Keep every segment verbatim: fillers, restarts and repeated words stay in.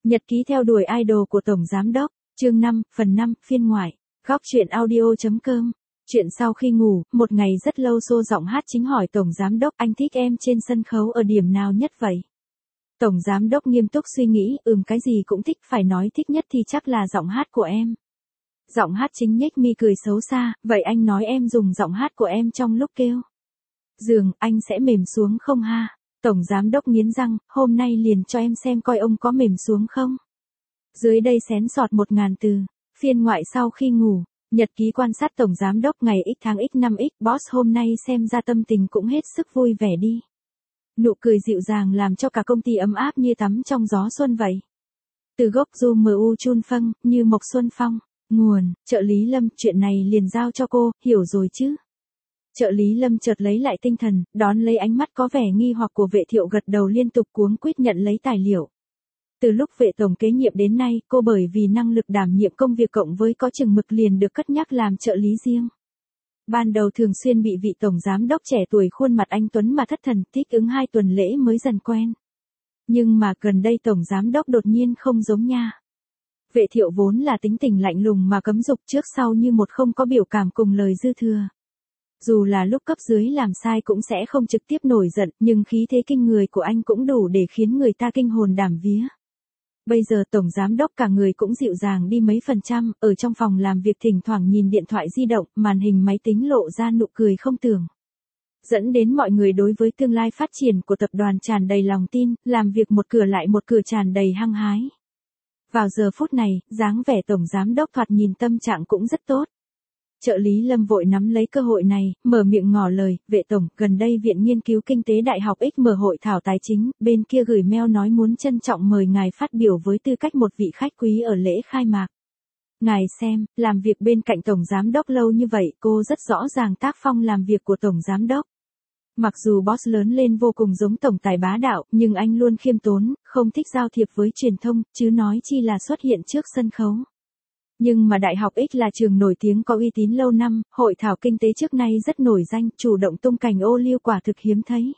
Nhật ký theo đuổi idol của Tổng Giám đốc, chương năm, phần năm, phiên ngoại, góc truyện audio.com. Chuyện sau khi ngủ, một ngày rất lâu xô giọng hát chính hỏi Tổng Giám đốc, anh thích em trên sân khấu ở điểm nào nhất vậy? Tổng Giám đốc nghiêm túc suy nghĩ, ừm cái gì cũng thích, phải nói thích nhất thì chắc là giọng hát của em. Giọng hát chính nhếch mi cười xấu xa, vậy anh nói em dùng giọng hát của em trong lúc kêu giường, anh sẽ mềm xuống không ha? Tổng Giám đốc nghiến răng, hôm nay liền cho em xem coi ông có mềm xuống không. Dưới đây xén sọt một ngàn từ, phiên ngoại sau khi ngủ, nhật ký quan sát Tổng Giám đốc ngày x tháng x năm x, boss hôm nay xem ra tâm tình cũng hết sức vui vẻ đi. Nụ cười dịu dàng làm cho cả công ty ấm áp như tắm trong gió xuân vậy. Từ gốc du mu chun phâng, như mộc xuân phong, nguồn, trợ lý Lâm, chuyện này liền giao cho cô, hiểu rồi chứ? Trợ lý Lâm chợt lấy lại tinh thần, đón lấy ánh mắt có vẻ nghi hoặc của Vệ Thiệu gật đầu liên tục cuống quýt nhận lấy tài liệu. Từ lúc Vệ tổng kế nhiệm đến nay, cô bởi vì năng lực đảm nhiệm công việc cộng với có chừng mực liền được cất nhắc làm trợ lý riêng. Ban đầu thường xuyên bị vị Tổng Giám đốc trẻ tuổi khuôn mặt anh tuấn mà thất thần, thích ứng hai tuần lễ mới dần quen. Nhưng mà gần đây Tổng Giám đốc đột nhiên không giống nha. Vệ Thiệu vốn là tính tình lạnh lùng mà cấm dục, trước sau như một không có biểu cảm cùng lời dư thừa. Dù là lúc cấp dưới làm sai cũng sẽ không trực tiếp nổi giận, nhưng khí thế kinh người của anh cũng đủ để khiến người ta kinh hồn đảm vía. Bây giờ Tổng Giám đốc cả người cũng dịu dàng đi mấy phần trăm, ở trong phòng làm việc thỉnh thoảng nhìn điện thoại di động, màn hình máy tính lộ ra nụ cười không tưởng. Dẫn đến mọi người đối với tương lai phát triển của tập đoàn tràn đầy lòng tin, làm việc một cửa lại một cửa tràn đầy hăng hái. Vào giờ phút này, dáng vẻ Tổng Giám đốc thoạt nhìn tâm trạng cũng rất tốt. Trợ lý Lâm vội nắm lấy cơ hội này, mở miệng ngỏ lời, Vệ tổng, gần đây Viện Nghiên cứu Kinh tế Đại học X mở hội thảo tài chính, bên kia gửi mail nói muốn trân trọng mời ngài phát biểu với tư cách một vị khách quý ở lễ khai mạc. Ngài xem, làm việc bên cạnh Tổng Giám đốc lâu như vậy, cô rất rõ ràng tác phong làm việc của Tổng Giám đốc. Mặc dù boss lớn lên vô cùng giống tổng tài bá đạo, nhưng anh luôn khiêm tốn, không thích giao thiệp với truyền thông, chứ nói chi là xuất hiện trước sân khấu. Nhưng mà Đại học X là trường nổi tiếng có uy tín lâu năm, hội thảo kinh tế trước nay rất nổi danh, chủ động tung cành ô liu quả thực hiếm thấy.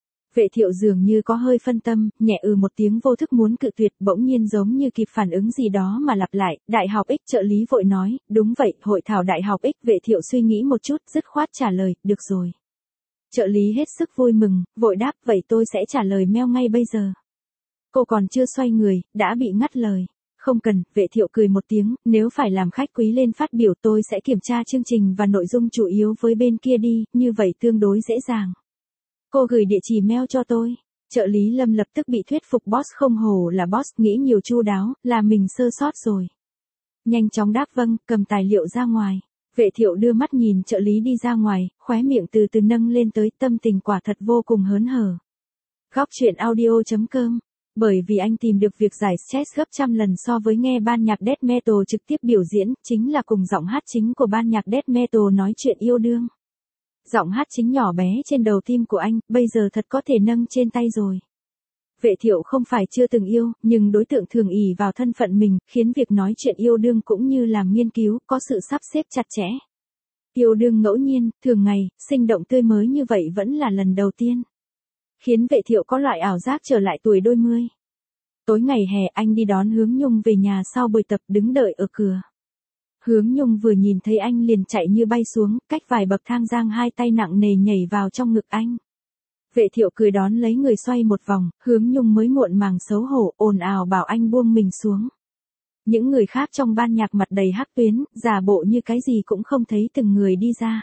Vệ Thiệu dường như có hơi phân tâm, nhẹ ừ một tiếng vô thức muốn cự tuyệt, bỗng nhiên giống như kịp phản ứng gì đó mà lặp lại, Đại học X. Trợ lý vội nói, đúng vậy, hội thảo Đại học X. Vệ Thiệu suy nghĩ một chút, dứt khoát trả lời, được rồi. Trợ lý hết sức vui mừng, vội đáp, vậy tôi sẽ trả lời mail ngay bây giờ. Cô còn chưa xoay người, đã bị ngắt lời. Không cần, Vệ Thiệu cười một tiếng, nếu phải làm khách quý lên phát biểu tôi sẽ kiểm tra chương trình và nội dung chủ yếu với bên kia đi, như vậy tương đối dễ dàng. Cô gửi địa chỉ mail cho tôi. Trợ lý Lâm lập tức bị thuyết phục, boss không hổ là boss, nghĩ nhiều chu đáo, là mình sơ sót rồi. Nhanh chóng đáp vâng, cầm tài liệu ra ngoài. Vệ Thiệu đưa mắt nhìn trợ lý đi ra ngoài, khóe miệng từ từ nâng lên tới, tâm tình quả thật vô cùng hớn hở. Góc truyện audio.com. Bởi vì anh tìm được việc giải stress gấp trăm lần so với nghe ban nhạc death metal trực tiếp biểu diễn, chính là cùng giọng hát chính của ban nhạc death metal nói chuyện yêu đương. Giọng hát chính nhỏ bé trên đầu tim của anh, bây giờ thật có thể nâng trên tay rồi. Vệ Thiệu không phải chưa từng yêu, nhưng đối tượng thường ỷ vào thân phận mình, khiến việc nói chuyện yêu đương cũng như làm nghiên cứu, có sự sắp xếp chặt chẽ. Yêu đương ngẫu nhiên, thường ngày, sinh động tươi mới như vậy vẫn là lần đầu tiên. Khiến Vệ Thiệu có loại ảo giác trở lại tuổi đôi mươi. Tối ngày hè anh đi đón Hướng Nhung về nhà sau buổi tập, đứng đợi ở cửa. Hướng Nhung vừa nhìn thấy anh liền chạy như bay xuống, cách vài bậc thang giang hai tay nặng nề nhảy vào trong ngực anh. Vệ Thiệu cười đón lấy người xoay một vòng, Hướng Nhung mới muộn màng xấu hổ, ồn ào bảo anh buông mình xuống. Những người khác trong ban nhạc mặt đầy hắc tuyến, giả bộ như cái gì cũng không thấy từng người đi ra.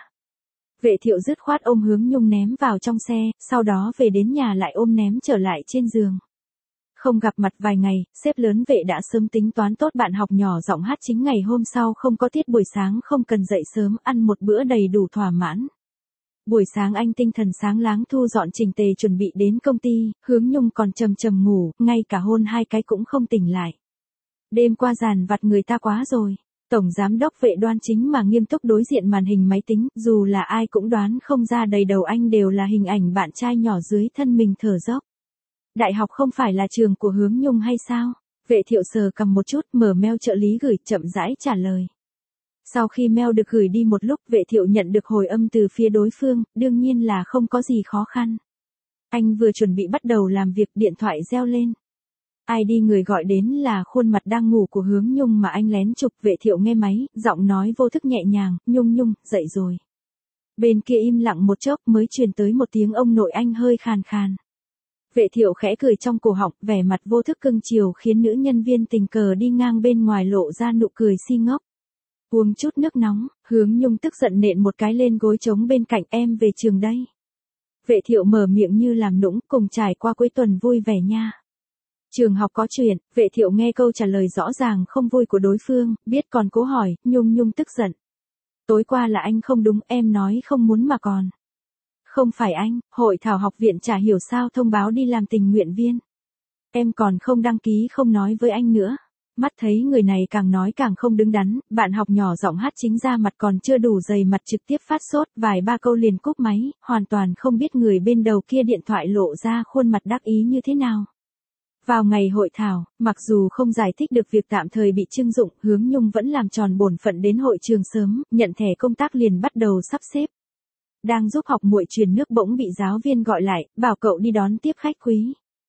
Vệ Thiệu dứt khoát ôm Hướng Nhung ném vào trong xe, sau đó về đến nhà lại ôm ném trở lại trên giường. Không gặp mặt vài ngày, sếp lớn Vệ đã sớm tính toán tốt bạn học nhỏ giọng hát chính ngày hôm sau không có tiết buổi sáng không cần dậy sớm, ăn một bữa đầy đủ thỏa mãn. Buổi sáng anh tinh thần sáng láng thu dọn chỉnh tề chuẩn bị đến công ty, Hướng Nhung còn trầm trầm ngủ, ngay cả hôn hai cái cũng không tỉnh lại. Đêm qua dàn vặt người ta quá rồi. Tổng Giám đốc Vệ đoan chính mà nghiêm túc đối diện màn hình máy tính, dù là ai cũng đoán không ra đầy đầu anh đều là hình ảnh bạn trai nhỏ dưới thân mình thở dốc. Đại học không phải là trường của Hướng Nhung hay sao? Vệ Thiệu sờ cầm một chút, mở mail trợ lý gửi, chậm rãi trả lời. Sau khi mail được gửi đi một lúc, Vệ Thiệu nhận được hồi âm từ phía đối phương, đương nhiên là không có gì khó khăn. Anh vừa chuẩn bị bắt đầu làm việc, điện thoại reo lên. ai đi người gọi đến là khuôn mặt đang ngủ của Hướng Nhung mà anh lén chụp. Vệ Thiệu nghe máy, giọng nói vô thức nhẹ nhàng, Nhung Nhung, dậy rồi. Bên kia im lặng một chốc mới truyền tới một tiếng ông nội anh hơi khàn khàn. Vệ Thiệu khẽ cười trong cổ họng, vẻ mặt vô thức cưng chiều khiến nữ nhân viên tình cờ đi ngang bên ngoài lộ ra nụ cười si ngốc. Uống chút nước nóng, Hướng Nhung tức giận nện một cái lên gối trống bên cạnh, em về trường đây. Vệ Thiệu mở miệng như làm nũng, cùng trải qua cuối tuần vui vẻ nha. Trường học có chuyện. Vệ Thiệu nghe câu trả lời rõ ràng không vui của đối phương, biết còn cố hỏi. Nhung Nhung tức giận. Tối qua là anh không đúng, em nói không muốn mà còn. Không phải anh, hội thảo học viện chả hiểu sao thông báo đi làm tình nguyện viên. Em còn không đăng ký không nói với anh nữa. Mắt thấy người này càng nói càng không đứng đắn, bạn học nhỏ giọng hát chính ra mặt còn chưa đủ dày mặt trực tiếp phát sốt, vài ba câu liền cúp máy, hoàn toàn không biết người bên đầu kia điện thoại lộ ra khuôn mặt đắc ý như thế nào. Vào ngày hội thảo, mặc dù không giải thích được việc tạm thời bị trưng dụng, Hướng Nhung vẫn làm tròn bổn phận đến hội trường sớm, nhận thẻ công tác liền bắt đầu sắp xếp. Đang giúp học muội truyền nước bỗng bị giáo viên gọi lại, bảo cậu đi đón tiếp khách quý.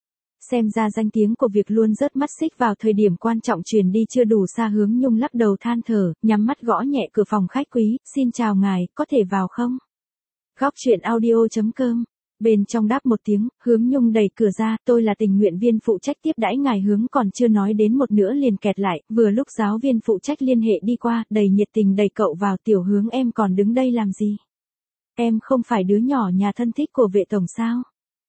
Xem ra danh tiếng của việc luôn rớt mắt xích vào thời điểm quan trọng truyền đi chưa đủ xa. Hướng Nhung lắc đầu than thở, nhắm mắt gõ nhẹ cửa phòng khách quý, xin chào ngài, có thể vào không? Góc truyện audio chấm com. Bên trong đáp một tiếng, Hướng Nhung đẩy cửa ra, tôi là tình nguyện viên phụ trách tiếp đãi ngài. Hướng còn chưa nói đến một nửa liền kẹt lại, vừa lúc giáo viên phụ trách liên hệ đi qua, đầy nhiệt tình đẩy cậu vào. Tiểu Hướng, em còn đứng đây làm gì? Em không phải đứa nhỏ nhà thân thích của vệ tổng sao?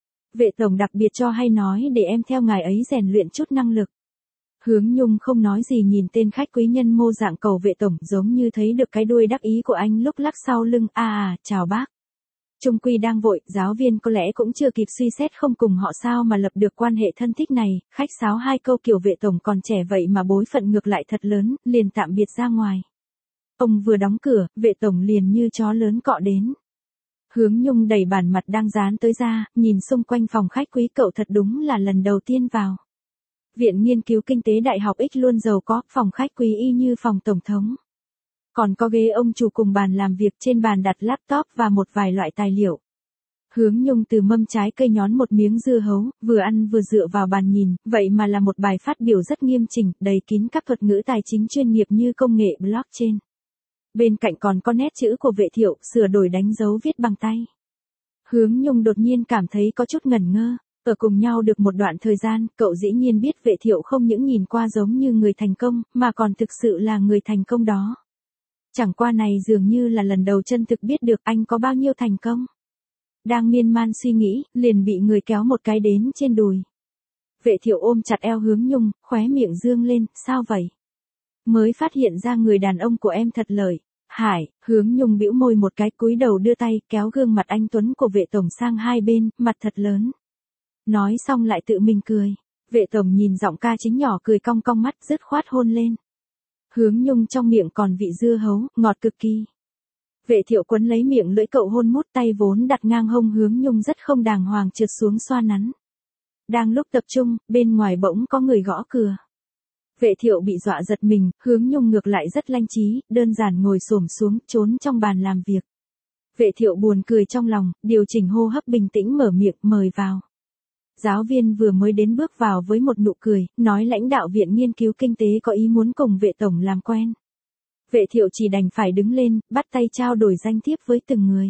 Vệ tổng đặc biệt cho hay nói để em theo ngài ấy rèn luyện chút năng lực. Hướng Nhung không nói gì nhìn tên khách quý nhân mô dạng cầu vệ tổng, giống như thấy được cái đuôi đắc ý của anh lúc lắc sau lưng. À à, chào bác. Trung quy đang vội, giáo viên có lẽ cũng chưa kịp suy xét không cùng họ sao mà lập được quan hệ thân thích này, khách sáo hai câu kiểu vệ tổng còn trẻ vậy mà bối phận ngược lại thật lớn, liền tạm biệt ra ngoài. Ông vừa đóng cửa, vệ tổng liền như chó lớn cọ đến. Hướng Nhung đẩy bàn mặt đang dán tới ra, nhìn xung quanh phòng khách quý, cậu thật đúng là lần đầu tiên vào. Viện Nghiên cứu Kinh tế Đại học X luôn giàu có, phòng khách quý y như phòng tổng thống. Còn có ghế ông chủ cùng bàn làm việc, trên bàn đặt laptop và một vài loại tài liệu. Hướng Nhung từ mâm trái cây nhón một miếng dưa hấu, vừa ăn vừa dựa vào bàn nhìn, vậy mà là một bài phát biểu rất nghiêm chỉnh, đầy kín các thuật ngữ tài chính chuyên nghiệp như công nghệ blockchain. Bên cạnh còn có nét chữ của Vệ Thiệu, sửa đổi đánh dấu viết bằng tay. Hướng Nhung đột nhiên cảm thấy có chút ngẩn ngơ. Ở cùng nhau được một đoạn thời gian, cậu dĩ nhiên biết Vệ Thiệu không những nhìn qua giống như người thành công, mà còn thực sự là người thành công đó. Chẳng qua này dường như là lần đầu chân thực biết được anh có bao nhiêu thành công. Đang miên man suy nghĩ, liền bị người kéo một cái đến trên đùi. Vệ Thiệu ôm chặt eo Hướng Nhung, khóe miệng dương lên, sao vậy? Mới phát hiện ra người đàn ông của em thật lợi. Hải, Hướng Nhung bĩu môi một cái, cúi đầu đưa tay kéo gương mặt anh tuấn của vệ tổng sang hai bên, mặt thật lớn. Nói xong lại tự mình cười. Vệ tổng nhìn giọng ca chính nhỏ cười cong cong mắt, dứt khoát hôn lên. Hướng Nhung trong miệng còn vị dưa hấu, ngọt cực kỳ. Vệ Thiệu quấn lấy miệng lưỡi cậu hôn mút, tay vốn đặt ngang hông Hướng Nhung rất không đàng hoàng trượt xuống xoa nắn. Đang lúc tập trung, bên ngoài bỗng có người gõ cửa. Vệ Thiệu bị dọa giật mình, Hướng Nhung ngược lại rất lanh trí, đơn giản ngồi xổm xuống, trốn trong bàn làm việc. Vệ Thiệu buồn cười trong lòng, điều chỉnh hô hấp bình tĩnh mở miệng, mời vào. Giáo viên vừa mới đến bước vào với một nụ cười, nói lãnh đạo Viện Nghiên cứu Kinh tế có ý muốn cùng vệ tổng làm quen. Vệ Thiệu chỉ đành phải đứng lên, bắt tay trao đổi danh thiếp với từng người.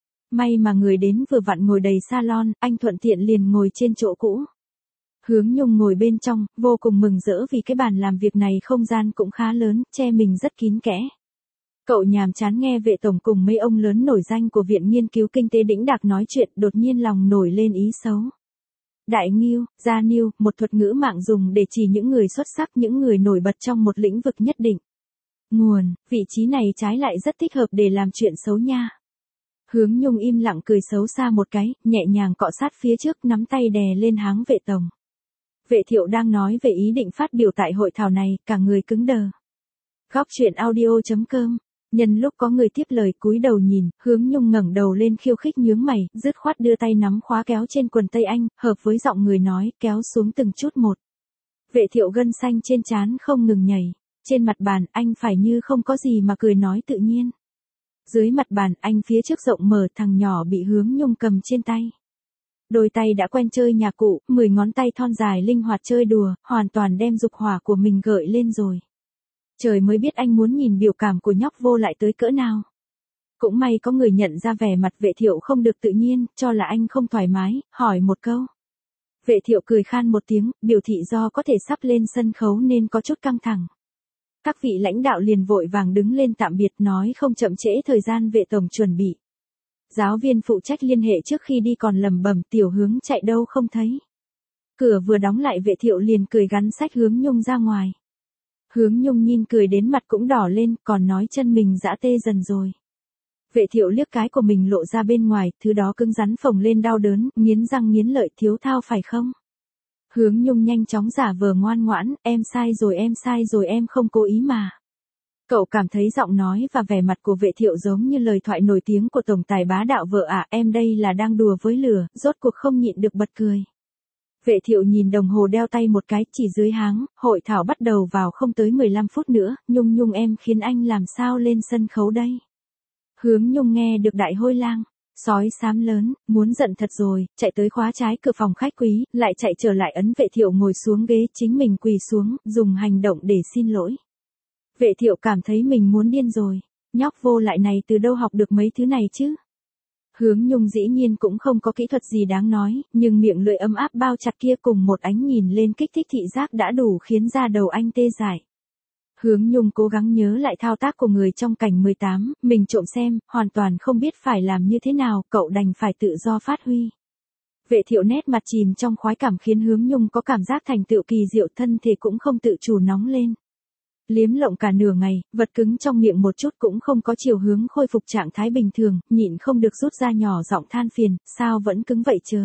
May mà người đến vừa vặn ngồi đầy salon, anh thuận tiện liền ngồi trên chỗ cũ. Hướng Nhung ngồi bên trong, vô cùng mừng rỡ vì cái bàn làm việc này không gian cũng khá lớn, che mình rất kín kẽ. Cậu nhàm chán nghe vệ tổng cùng mấy ông lớn nổi danh của Viện Nghiên cứu Kinh tế đĩnh đạc nói chuyện, đột nhiên lòng nổi lên ý xấu. Đại nghiêu, gia niêu, một thuật ngữ mạng dùng để chỉ những người xuất sắc, những người nổi bật trong một lĩnh vực nhất định. Nguồn, vị trí này trái lại rất thích hợp để làm chuyện xấu nha. Hướng Nhung im lặng cười xấu xa một cái, nhẹ nhàng cọ sát phía trước, nắm tay đè lên háng vệ tổng. Vệ Thiệu đang nói về ý định phát biểu tại hội thảo này, cả người cứng đờ. Góc truyện audio chấm com. Nhân lúc có người tiếp lời, cúi đầu nhìn, Hướng Nhung ngẩng đầu lên khiêu khích nhướng mày, dứt khoát đưa tay nắm khóa kéo trên quần tây anh, hợp với giọng người nói, kéo xuống từng chút một. Vệ Thiệu gân xanh trên trán không ngừng nhảy. Trên mặt bàn, anh phải như không có gì mà cười nói tự nhiên. Dưới mặt bàn, anh phía trước rộng mở, thằng nhỏ bị Hướng Nhung cầm trên tay. Đôi tay đã quen chơi nhà cụ, mười ngón tay thon dài linh hoạt chơi đùa, hoàn toàn đem dục hỏa của mình gợi lên rồi. Trời mới biết anh muốn nhìn biểu cảm của nhóc vô lại tới cỡ nào. Cũng may có người nhận ra vẻ mặt Vệ Thiệu không được tự nhiên, cho là anh không thoải mái, hỏi một câu. Vệ Thiệu cười khan một tiếng, biểu thị do có thể sắp lên sân khấu nên có chút căng thẳng. Các vị lãnh đạo liền vội vàng đứng lên tạm biệt nói không chậm trễ thời gian Vệ tổng chuẩn bị. Giáo viên phụ trách liên hệ trước khi đi còn lẩm bẩm Tiểu Hướng chạy đâu không thấy. Cửa vừa đóng lại Vệ Thiệu liền cười gắn sách Hướng Nhung ra ngoài. Hướng Nhung nhìn cười đến mặt cũng đỏ lên, còn nói chân mình dã tê dần rồi. Vệ Thiệu liếc cái của mình lộ ra bên ngoài, thứ đó cứng rắn phồng lên đau đớn, nghiến răng nghiến lợi thiếu thao phải không? Hướng Nhung nhanh chóng giả vờ ngoan ngoãn, em sai rồi em sai rồi em không cố ý mà. Cậu cảm thấy giọng nói và vẻ mặt của Vệ Thiệu giống như lời thoại nổi tiếng của tổng tài bá đạo vợ à, em đây là đang đùa với lửa, rốt cuộc không nhịn được bật cười. Vệ Thiệu nhìn đồng hồ đeo tay một cái, chỉ dưới háng, hội thảo bắt đầu vào không tới mười lăm phút nữa, Nhung Nhung em khiến anh làm sao lên sân khấu đây? Hướng Nhung nghe được đại hôi lang, sói xám lớn, muốn giận thật rồi, chạy tới khóa trái cửa phòng khách quý, lại chạy trở lại ấn Vệ Thiệu ngồi xuống ghế, chính mình quỳ xuống, dùng hành động để xin lỗi. Vệ Thiệu cảm thấy mình muốn điên rồi, nhóc vô lại này từ đâu học được mấy thứ này chứ? Hướng Nhung dĩ nhiên cũng không có kỹ thuật gì đáng nói, nhưng miệng lưỡi ấm áp bao chặt kia cùng một ánh nhìn lên kích thích thị giác đã đủ khiến da đầu anh tê dại. Hướng Nhung cố gắng nhớ lại thao tác của người trong cảnh mười tám, mình trộm xem, hoàn toàn không biết phải làm như thế nào, cậu đành phải tự do phát huy. Vệ Thiệu nét mặt chìm trong khoái cảm khiến Hướng Nhung có cảm giác thành tựu kỳ diệu, thân thể cũng không tự chủ nóng lên. Liếm lộng cả nửa ngày, vật cứng trong miệng một chút cũng không có chiều hướng khôi phục trạng thái bình thường, nhịn không được rút ra nhỏ giọng than phiền, sao vẫn cứng vậy chớ?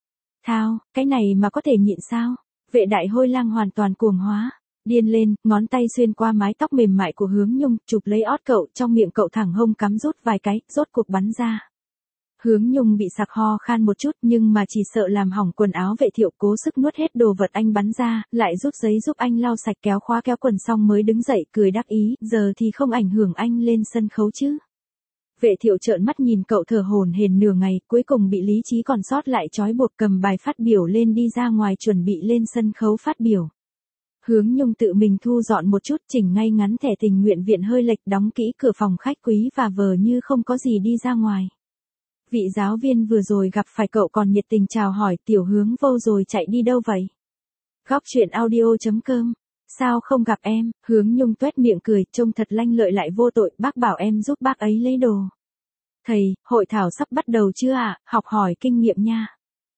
Thao, cái này mà có thể nhịn sao? Vệ đại hôi lang hoàn toàn cuồng hóa, điên lên, ngón tay xuyên qua mái tóc mềm mại của Hướng Nhung, chụp lấy ót cậu, trong miệng cậu thẳng hông cắm rút vài cái, rốt cuộc bắn ra. Hướng Nhung bị sặc ho khan một chút nhưng mà chỉ sợ làm hỏng quần áo Vệ Thiệu cố sức nuốt hết đồ vật anh bắn ra, lại rút giấy giúp anh lau sạch kéo khóa kéo quần xong mới đứng dậy cười đắc ý, giờ thì không ảnh hưởng anh lên sân khấu chứ. Vệ Thiệu trợn mắt nhìn cậu thở hổn hển nửa ngày, cuối cùng bị lý trí còn sót lại trói buộc cầm bài phát biểu lên đi ra ngoài chuẩn bị lên sân khấu phát biểu. Hướng Nhung tự mình thu dọn một chút, chỉnh ngay ngắn thẻ tình nguyện viện hơi lệch, đóng kỹ cửa phòng khách quý và vờ như không có gì đi ra ngoài. Vị giáo viên vừa rồi gặp phải cậu còn nhiệt tình chào hỏi, Tiểu Hướng vô rồi chạy đi đâu vậy? Góc truyện audio chấm com. Sao không gặp em? Hướng Nhung tuét miệng cười, trông thật lanh lợi lại vô tội, bác bảo em giúp bác ấy lấy đồ. Thầy, hội thảo sắp bắt đầu chưa ạ? À? Học hỏi kinh nghiệm nha.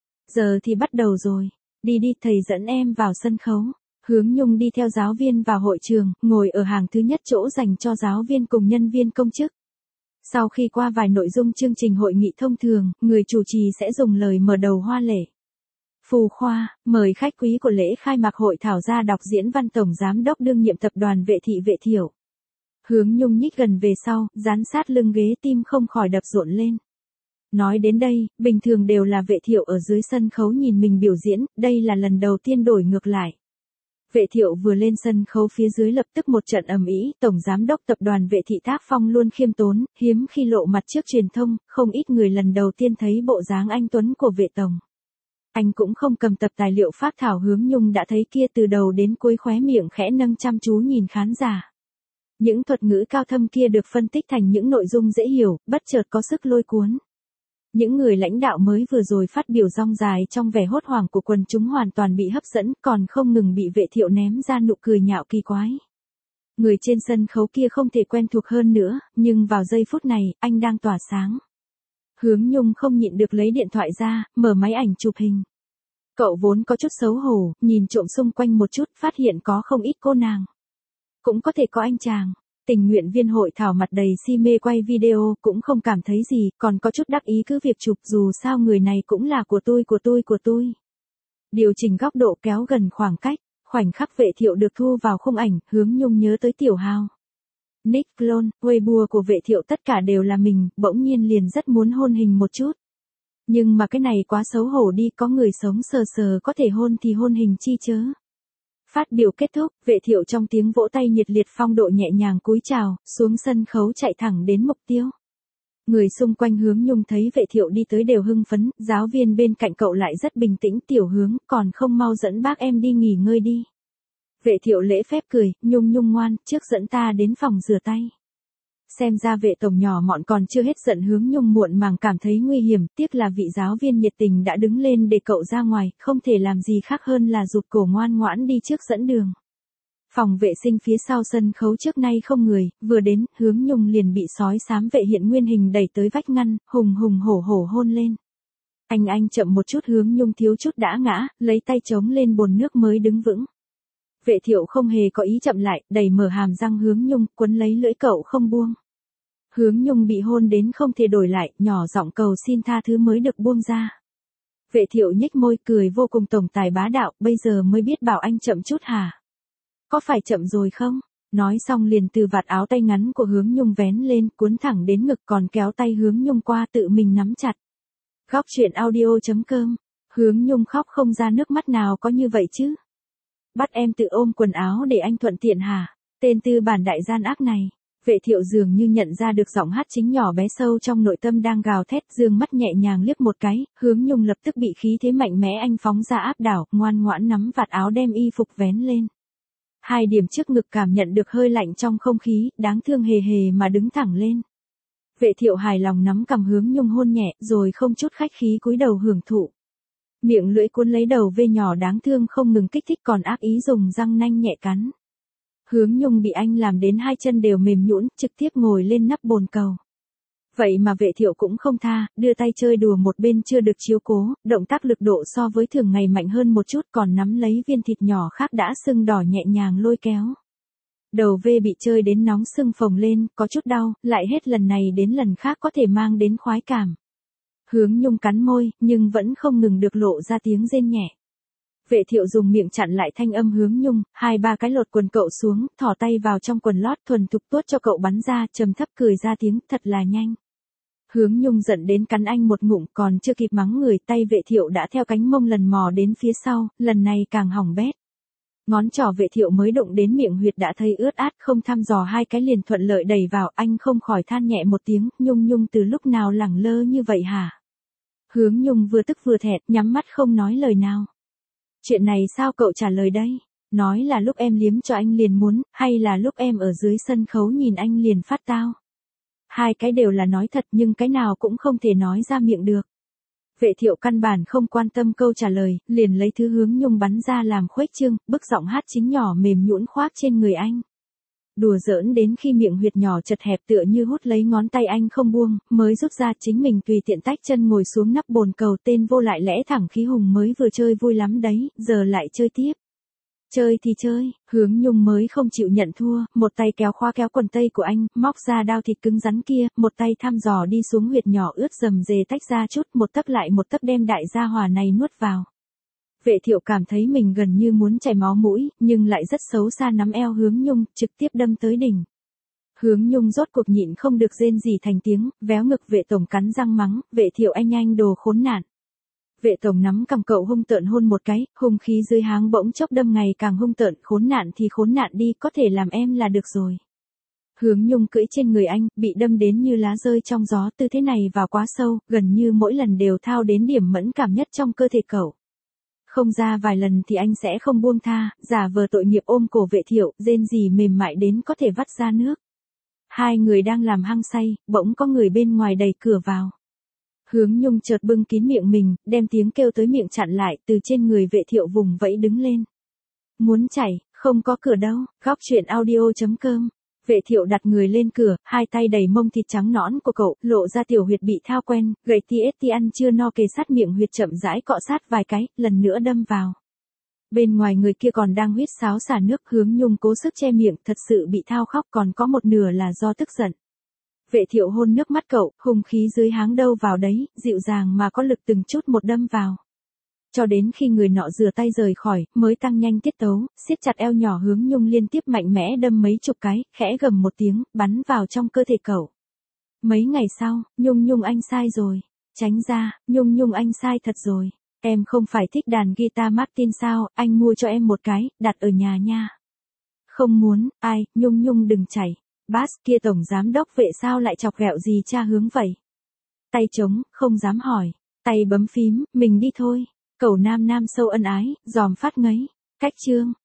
Giờ thì bắt đầu rồi. Đi đi, thầy dẫn em vào sân khấu. Hướng Nhung đi theo giáo viên vào hội trường, ngồi ở hàng thứ nhất chỗ dành cho giáo viên cùng nhân viên công chức. Sau khi qua vài nội dung chương trình hội nghị thông thường, người chủ trì sẽ dùng lời mở đầu hoa lệ. Phù khoa, mời khách quý của lễ khai mạc hội thảo ra đọc diễn văn tổng giám đốc đương nhiệm tập đoàn Vệ Thị Vệ Thiệu. Hướng Nhung nhích gần về sau, dán sát lưng ghế, tim không khỏi đập rộn lên. Nói đến đây, bình thường đều là Vệ Thiệu ở dưới sân khấu nhìn mình biểu diễn, đây là lần đầu tiên đổi ngược lại. Vệ Thiệu vừa lên sân khấu phía dưới lập tức một trận ầm ĩ, tổng giám đốc tập đoàn Vệ Thị Tác Phong luôn khiêm tốn, hiếm khi lộ mặt trước truyền thông, không ít người lần đầu tiên thấy bộ dáng anh tuấn của Vệ tổng. Anh cũng không cầm tập tài liệu phát thảo, Hướng Nhung đã thấy kia từ đầu đến cuối, khóe miệng khẽ nâng chăm chú nhìn khán giả. Những thuật ngữ cao thâm kia được phân tích thành những nội dung dễ hiểu, bất chợt có sức lôi cuốn. Những người lãnh đạo mới vừa rồi phát biểu rong dài trong vẻ hốt hoảng của quần chúng hoàn toàn bị hấp dẫn, còn không ngừng bị Vệ Thiệu ném ra nụ cười nhạo kỳ quái. Người trên sân khấu kia không thể quen thuộc hơn nữa, nhưng vào giây phút này, anh đang tỏa sáng. Hướng Nhung không nhịn được lấy điện thoại ra, mở máy ảnh chụp hình. Cậu vốn có chút xấu hổ, nhìn trộm xung quanh một chút, phát hiện có không ít cô nàng. Cũng có thể có anh chàng. Tình nguyện viên hội thảo mặt đầy si mê quay video, cũng không cảm thấy gì, còn có chút đắc ý cứ việc chụp, dù sao người này cũng là của tôi của tôi của tôi. Điều chỉnh góc độ kéo gần khoảng cách, khoảnh khắc Vệ Thiệu được thu vào khung ảnh, Hướng Nhung nhớ tới Tiểu Hào. Nick Clone, Weibo của Vệ Thiệu tất cả đều là mình, bỗng nhiên liền rất muốn hôn hình một chút. Nhưng mà cái này quá xấu hổ đi, có người sống sờ sờ có thể hôn thì hôn hình chi chớ. Phát biểu kết thúc, Vệ Thiệu trong tiếng vỗ tay nhiệt liệt phong độ nhẹ nhàng cúi chào, xuống sân khấu chạy thẳng đến mục tiêu. Người xung quanh Hướng Nhung thấy Vệ Thiệu đi tới đều hưng phấn, giáo viên bên cạnh cậu lại rất bình tĩnh, tiểu Hướng, còn không mau dẫn bác em đi nghỉ ngơi đi. Vệ Thiệu lễ phép cười, Nhung Nhung ngoan, trước dẫn ta đến phòng rửa tay. Xem ra Vệ tổng nhỏ mọn còn chưa hết giận, Hướng Nhung muộn màng cảm thấy nguy hiểm, tiếc là vị giáo viên nhiệt tình đã đứng lên để cậu ra ngoài, không thể làm gì khác hơn là rụt cổ ngoan ngoãn đi trước dẫn đường. Phòng vệ sinh phía sau sân khấu trước nay không người, vừa đến, Hướng Nhung liền bị sói xám vệ hiện nguyên hình đẩy tới vách ngăn, hùng hùng hổ hổ hôn lên. Anh anh chậm một chút, Hướng Nhung thiếu chút đã ngã, lấy tay chống lên bồn nước mới đứng vững. Vệ Thiệu không hề có ý chậm lại, đẩy mở hàm răng Hướng Nhung, quấn lấy lưỡi cậu không buông. Hướng Nhung bị hôn đến không thể đổi lại, nhỏ giọng cầu xin tha thứ mới được buông ra. Vệ Thiệu nhếch môi cười vô cùng tổng tài bá đạo, bây giờ mới biết bảo anh chậm chút hả? Có phải chậm rồi không? Nói xong liền từ vạt áo tay ngắn của Hướng Nhung vén lên, cuốn thẳng đến ngực, còn kéo tay Hướng Nhung qua tự mình nắm chặt. Góc chuyện audio chấm com. Hướng Nhung khóc không ra nước mắt, nào có như vậy chứ? Bắt em tự ôm quần áo để anh thuận tiện hả? Tên tư bản đại gian ác này. Vệ Thiệu dường như nhận ra được giọng hát chính nhỏ bé sâu trong nội tâm đang gào thét, dương mắt nhẹ nhàng liếc một cái, Hướng Nhung lập tức bị khí thế mạnh mẽ anh phóng ra áp đảo, ngoan ngoãn nắm vạt áo đem y phục vén lên. Hai điểm trước ngực cảm nhận được hơi lạnh trong không khí, đáng thương hề hề mà đứng thẳng lên. Vệ Thiệu hài lòng nắm cằm Hướng Nhung hôn nhẹ, rồi không chút khách khí cúi đầu hưởng thụ. Miệng lưỡi cuốn lấy đầu vê nhỏ đáng thương không ngừng kích thích, còn ác ý dùng răng nanh nhẹ cắn. Hướng Nhung bị anh làm đến hai chân đều mềm nhũn, trực tiếp ngồi lên nắp bồn cầu. Vậy mà Vệ Thiệu cũng không tha, đưa tay chơi đùa một bên chưa được chiếu cố, động tác lực độ so với thường ngày mạnh hơn một chút, còn nắm lấy viên thịt nhỏ khác đã sưng đỏ nhẹ nhàng lôi kéo. Đầu vê bị chơi đến nóng sưng phồng lên, có chút đau, lại hết lần này đến lần khác có thể mang đến khoái cảm. Hướng Nhung cắn môi, nhưng vẫn không ngừng được lộ ra tiếng rên nhẹ. Vệ Thiệu dùng miệng chặn lại thanh âm Hướng Nhung, hai ba cái lột quần cậu xuống, thò tay vào trong quần lót thuần thục tuốt cho cậu bắn ra, trầm thấp cười ra tiếng, thật là nhanh. Hướng Nhung giận đến cắn anh một ngụm, còn chưa kịp mắng người, tay Vệ Thiệu đã theo cánh mông lần mò đến phía sau, lần này càng hỏng bét. Ngón trỏ Vệ Thiệu mới đụng đến miệng huyệt đã thấy ướt át, không thăm dò hai cái liền thuận lợi đẩy vào, anh không khỏi than nhẹ một tiếng, Nhung Nhung từ lúc nào lẳng lơ như vậy hả? Hướng Nhung vừa tức vừa thẹn, nhắm mắt không nói lời nào. Chuyện này sao cậu trả lời đây? Nói là lúc em liếm cho anh liền muốn, hay là lúc em ở dưới sân khấu nhìn anh liền phát tao? Hai cái đều là nói thật nhưng cái nào cũng không thể nói ra miệng được. Vệ Thiệu căn bản không quan tâm câu trả lời, liền lấy thứ Hướng Nhung bắn ra làm khuếch trương, bức giọng hát chính nhỏ mềm nhũn khoác trên người anh. Đùa giỡn đến khi miệng huyệt nhỏ chật hẹp tựa như hút lấy ngón tay anh không buông, mới rút ra chính mình tùy tiện tách chân ngồi xuống nắp bồn cầu, tên vô lại lẽ thẳng khí hùng mới vừa chơi vui lắm đấy, giờ lại chơi tiếp. Chơi thì chơi, Hướng Nhung mới không chịu nhận thua, một tay kéo khóa kéo quần tây của anh, móc ra đao thịt cứng rắn kia, một tay thăm dò đi xuống huyệt nhỏ ướt rầm rề tách ra chút, một tấc lại một tấc đem đại gia hỏa này nuốt vào. Vệ Thiệu cảm thấy mình gần như muốn chảy máu mũi, nhưng lại rất xấu xa nắm eo Hướng Nhung, trực tiếp đâm tới đỉnh. Hướng Nhung rốt cuộc nhịn không được rên rỉ thành tiếng, véo ngực Vệ tổng cắn răng mắng, Vệ Thiệu anh anh đồ khốn nạn. Vệ tổng nắm cầm cậu hung tợn hôn một cái, hung khí dưới háng bỗng chốc đâm ngày càng hung tợn, khốn nạn thì khốn nạn đi, có thể làm em là được rồi. Hướng Nhung cưỡi trên người anh, bị đâm đến như lá rơi trong gió, tư thế này vào quá sâu, gần như mỗi lần đều thao đến điểm mẫn cảm nhất trong cơ thể cậu. Không ra vài lần thì anh sẽ không buông tha, giả vờ tội nghiệp ôm cổ Vệ Thiệu, rên rỉ mềm mại đến có thể vắt ra nước. Hai người đang làm hăng say, bỗng có người bên ngoài đẩy cửa vào. Hướng Nhung chợt bưng kín miệng mình, đem tiếng kêu tới miệng chặn lại, từ trên người Vệ Thiệu vùng vẫy đứng lên. Muốn chạy, không có cửa đâu, góc chuyện audio chấm com. Vệ Thiệu đặt người lên cửa, hai tay đẩy mông thịt trắng nõn của cậu, lộ ra tiểu huyệt bị thao quen, gầy ti ết ti ăn chưa no kề sát miệng huyệt chậm rãi cọ sát vài cái, lần nữa đâm vào. Bên ngoài người kia còn đang huýt sáo xả nước, Hướng Nhung cố sức che miệng, thật sự bị thao khóc, còn có một nửa là do tức giận. Vệ Thiệu hôn nước mắt cậu, hung khí dưới háng đâu vào đấy, dịu dàng mà có lực từng chút một đâm vào. Cho đến khi người nọ rửa tay rời khỏi, mới tăng nhanh tiết tấu, siết chặt eo nhỏ Hướng Nhung liên tiếp mạnh mẽ đâm mấy chục cái, khẽ gầm một tiếng, bắn vào trong cơ thể cậu. Mấy ngày sau, Nhung Nhung anh sai rồi. Tránh ra, Nhung Nhung anh sai thật rồi. Em không phải thích đàn guitar Martin sao, anh mua cho em một cái, đặt ở nhà nha. Không muốn, ai, Nhung Nhung đừng chảy. Bass kia tổng giám đốc vệ sao lại chọc ghẹo gì cha hướng vậy? Tay trống, không dám hỏi. Tay bấm phím, mình đi thôi. Cẩu nam nam sâu ân ái, giòm phát ngấy. Cách chương.